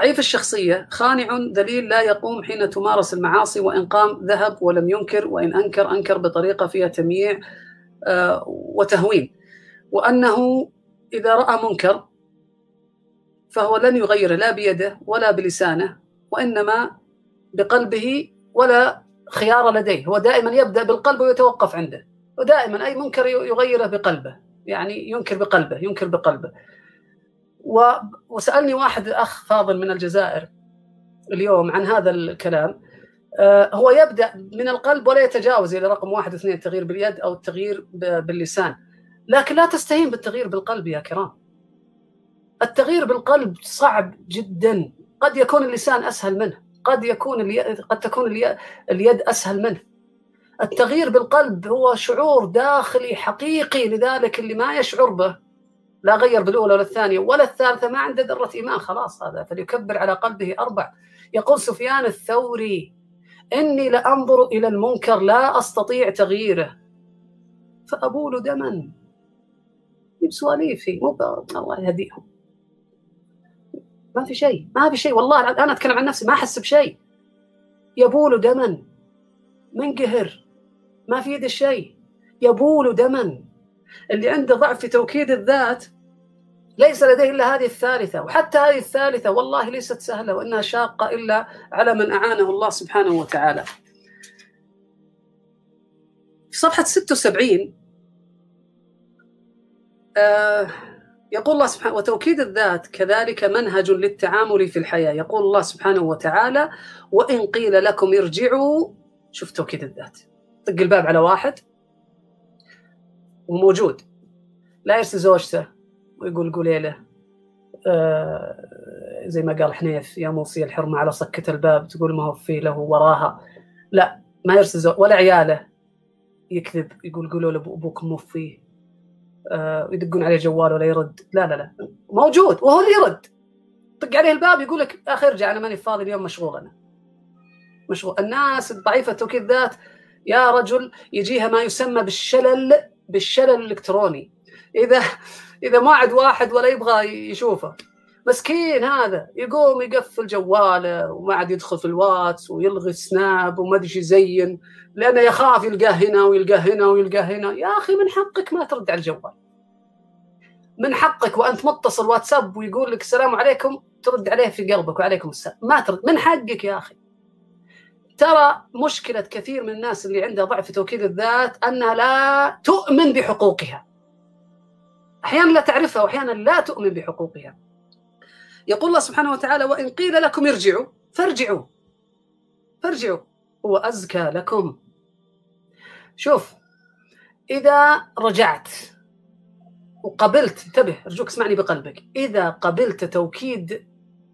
ضعيف الشخصية خانع ذليل لا يقوم حين تمارس المعاصي، وإن قام ذهب ولم ينكر، وإن أنكر بطريقة فيها تمييع وتهوين، وأنه إذا رأى منكر فهو لن يغيره لا بيده ولا بلسانه، وإنما بقلبه ولا خيار لديه. هو دائما يبدأ بالقلب ويتوقف عنده، ودائما أي منكر يغيره بقلبه، يعني ينكر بقلبه. وسألني واحد أخ فاضل من الجزائر اليوم عن هذا الكلام. هو يبدأ من القلب ولا يتجاوز إلى رقم 1 و2، التغيير باليد أو التغيير باللسان، لكن لا تستهين بالتغيير بالقلب يا كرام. التغيير بالقلب صعب جدا، قد يكون اللسان أسهل منه، قد تكون اليد أسهل منه. التغيير بالقلب هو شعور داخلي حقيقي، لذلك اللي ما يشعر به لا غير بالأولى ولا الثانية ولا الثالثة ما عنده ذرة إيمان، خلاص هذا فليكبر على قلبه 4. يقول سفيان الثوري: إني لأنظر إلى المنكر لا أستطيع تغييره فأبول دما. بسواليفي الله يهديهم، ما في شيء والله. أنا أتكلم عن نفسي، ما أحس بشيء، يبول دما، منقهر، ما في يد الشيء، يبول دما. اللي عنده ضعف في توكيد الذات ليس لديه إلا هذه الثالثة، وحتى هذه الثالثة والله ليست سهلة، وإنها شاقة إلا على من أعانه الله سبحانه وتعالى. في صفحة 76 يقول الله سبحانه: وتوكيد الذات كذلك منهج للتعامل في الحياة. يقول الله سبحانه وتعالى: وإن قيل لكم ارجعوا. شوف توكيد الذات، طق الباب على واحد وموجود، لا يرسل زوجته ويقول قولي له زي ما قال حنيف: يا موصي الحرمة على صكة الباب، تقول ما هو في له وراها. لا، ما يرسل زوجته ولا عياله، يكذب يقول قولوا لأبوك موفيه، يدقون عليه جوال ولا يرد. لا موجود وهو اللي يرد. طق عليه الباب يقول لك أخي ارجع، أنا ماني فاضي اليوم، مشغول. الناس الضعيفة توكيد ذات يا رجل يجيها ما يسمى بالشلل الإلكتروني. إذا ما عاد واحد ولا يبغى يشوفه، مسكين هذا يقوم يقفل جواله وما عاد يدخل في الواتس ويلغي السناب وما أدري يزين، لأنه يخاف يلقاه هنا ويلقاه هنا ويلقاه هنا. يا أخي من حقك ما ترد على الجوال، من حقك وأنت متصل واتساب ويقول لك السلام عليكم ترد عليه في قلبك وعليكم السلام، ما ترد، من حقك يا أخي. ترى مشكلة كثير من الناس اللي عندها ضعف في توكيد الذات أنها لا تؤمن بحقوقها، أحيانا لا تعرفها وأحيانا لا تؤمن بحقوقها. يقول الله سبحانه وتعالى: وإن قيل لكم ارجعوا فارجعوا هو أزكى لكم. شوف، إذا رجعت وقبلت، انتبه أرجوك اسمعني بقلبك، إذا قبلت توكيد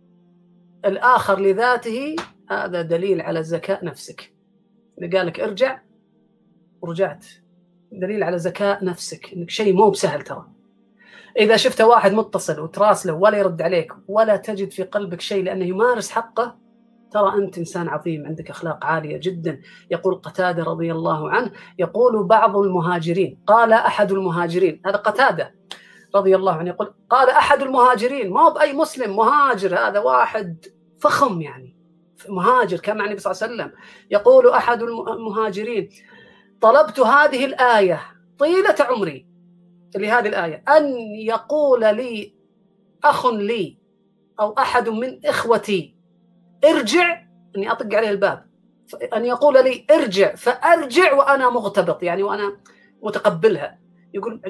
الآخر لذاته هذا دليل على ذكاء نفسك. اللي قالك ارجع ورجعت دليل على ذكاء نفسك، إنك شيء مو بسهل. ترى إذا شفت واحد متصل وتراسله ولا يرد عليك ولا تجد في قلبك شيء لأنه يمارس حقه، ترى أنت إنسان عظيم عندك أخلاق عالية جدا. يقول قتادة رضي الله عنه: يقول بعض المهاجرين، قال أحد المهاجرين، هذا قتادة رضي الله عنه يقول قال أحد المهاجرين، ما هو بأي مسلم، مهاجر، هذا واحد فخم يعني مهاجر كان مع النبي صلى الله عليه وسلم. يقول أحد المهاجرين: طلبت هذه الآية طيلة عمري، اللي هذه الآية، أن يقول لي أخ لي أو أحد من إخوتي ارجع، أني أطق عليه الباب، أن يقول لي ارجع فأرجع وأنا مغتبط، يعني وأنا متقبلها. يقول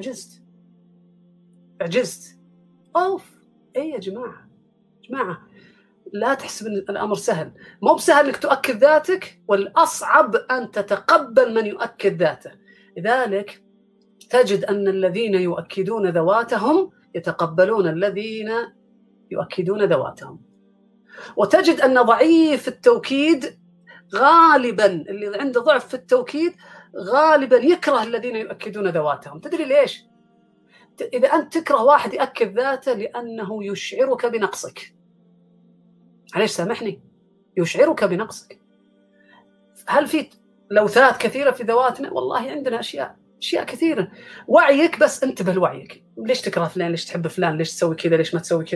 عجزت. أوف، إيه يا جماعة لا تحسب أن الأمر سهل، مو بسهل أنك تؤكد ذاتك، والأصعب أن تتقبل من يؤكد ذاته. لذلك تجد أن الذين يؤكدون ذواتهم يتقبلون الذين يؤكدون ذواتهم، وتجد أن ضعيف التوكيد غالبا، اللي عنده ضعف في التوكيد غالبا يكره الذين يؤكدون ذواتهم. تدري ليش؟ إذا أنت تكره واحد يؤكد ذاته لأنه يشعرك بنقصك، معليش سامحني، يشعرك بنقصك. هل في لوثات كثيرة في ذواتنا؟ والله عندنا أشياء كثيرة. وعيك بس انتبه لوعيك، ليش تكره فلان، ليش تحب فلان، ليش تسوي كذا، ليش ما تسوي كذا.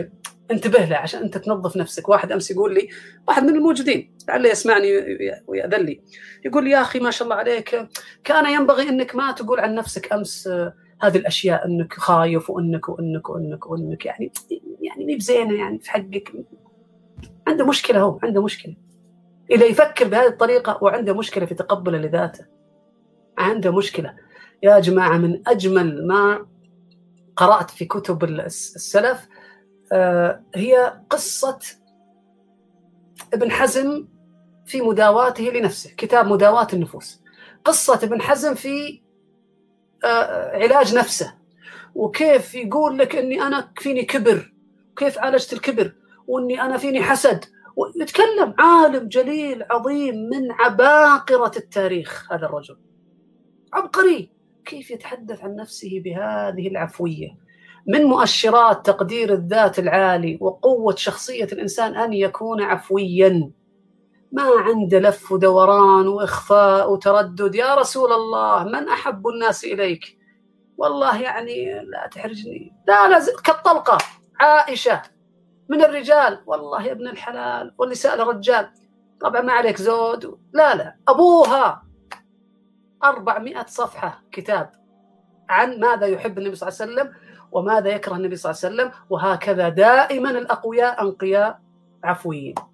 انتبه له عشان أنت تنظف نفسك. واحد أمس يقول لي، واحد من الموجودين لعله يسمعني ويأذن لي، يقول لي يا أخي ما شاء الله عليك، كان ينبغي أنك ما تقول عن نفسك أمس هذه الأشياء، أنك خايف وأنك يعني مي بزينة يعني في حقك. عنده مشكلة، هو عنده مشكلة إذا يفكر بهذه الطريقة، وعنده مشكلة في تقبله لذاته، عنده مشكلة. يا جماعة، من أجمل ما قرأت في كتب السلف هي قصة ابن حزم في مداواته لنفسه، كتاب مداواة النفوس. قصة ابن حزم في علاج نفسه، وكيف يقول لك أني أنا فيني كبر، وكيف عالجت الكبر، وأني أنا فيني حسد. ويتكلم عالم جليل عظيم من عباقرة التاريخ، هذا الرجل عبقري، كيف يتحدث عن نفسه بهذه العفوية. من مؤشرات تقدير الذات العالي وقوة شخصية الإنسان أن يكون عفويا، ما عنده لف ودوران وإخفاء وتردد. يا رسول الله، من أحب الناس إليك؟ والله يعني لا تحرجني، لا كالطلقة. عائشة من الرجال، والله يا ابن الحلال، واللي سأل الرجال طبعا ما عليك زود، لا أبوها 400 صفحة كتاب عن ماذا يحب النبي صلى الله عليه وسلم وماذا يكره النبي صلى الله عليه وسلم. وهكذا دائما الأقوياء أنقياء عفويين.